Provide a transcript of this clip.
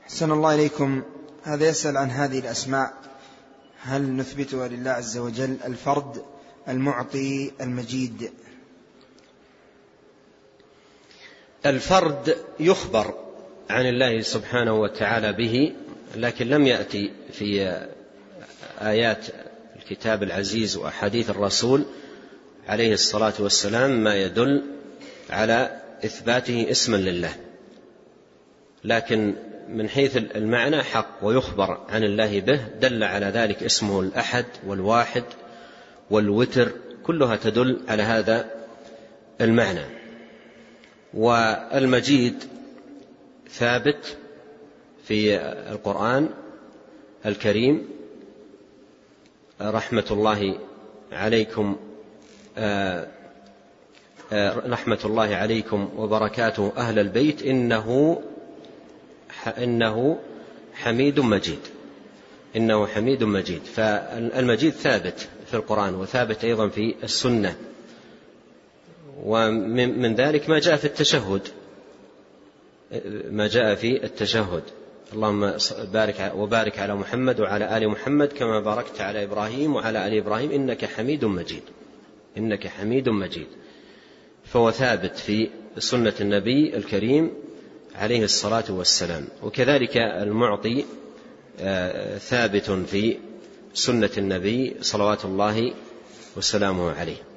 أحسن الله إليكم. هذا يسأل عن هذه الأسماء، هل نثبتها لله عز وجل؟ الفرد، المعطي، المجيد. الفرد يخبر عن الله سبحانه وتعالى به، لكن لم يأتي في آيات الكتاب العزيز وأحاديث الرسول عليه الصلاة والسلام ما يدل على إثباته اسما لله، لكن من حيث المعنى حق ويخبر عن الله به، دل على ذلك اسمه الأحد والواحد والوتر، كلها تدل على هذا المعنى. والمجيد ثابت في القرآن الكريم، رحمة الله عليكم وبركاته أهل البيت إنه حميد مجيد. إنه حميد مجيد. فالمجيد ثابت في القرآن وثابت أيضا في السنة. ومن ذلك ما جاء في التشهد، اللهم وبارك على محمد وعلى آل محمد كما باركت على إبراهيم وعلى آل إبراهيم إنك حميد مجيد. فهو ثابت في سنة النبي الكريم عليه الصلاة والسلام. وكذلك المعطي ثابت في سنة النبي صلوات الله وسلامه عليه.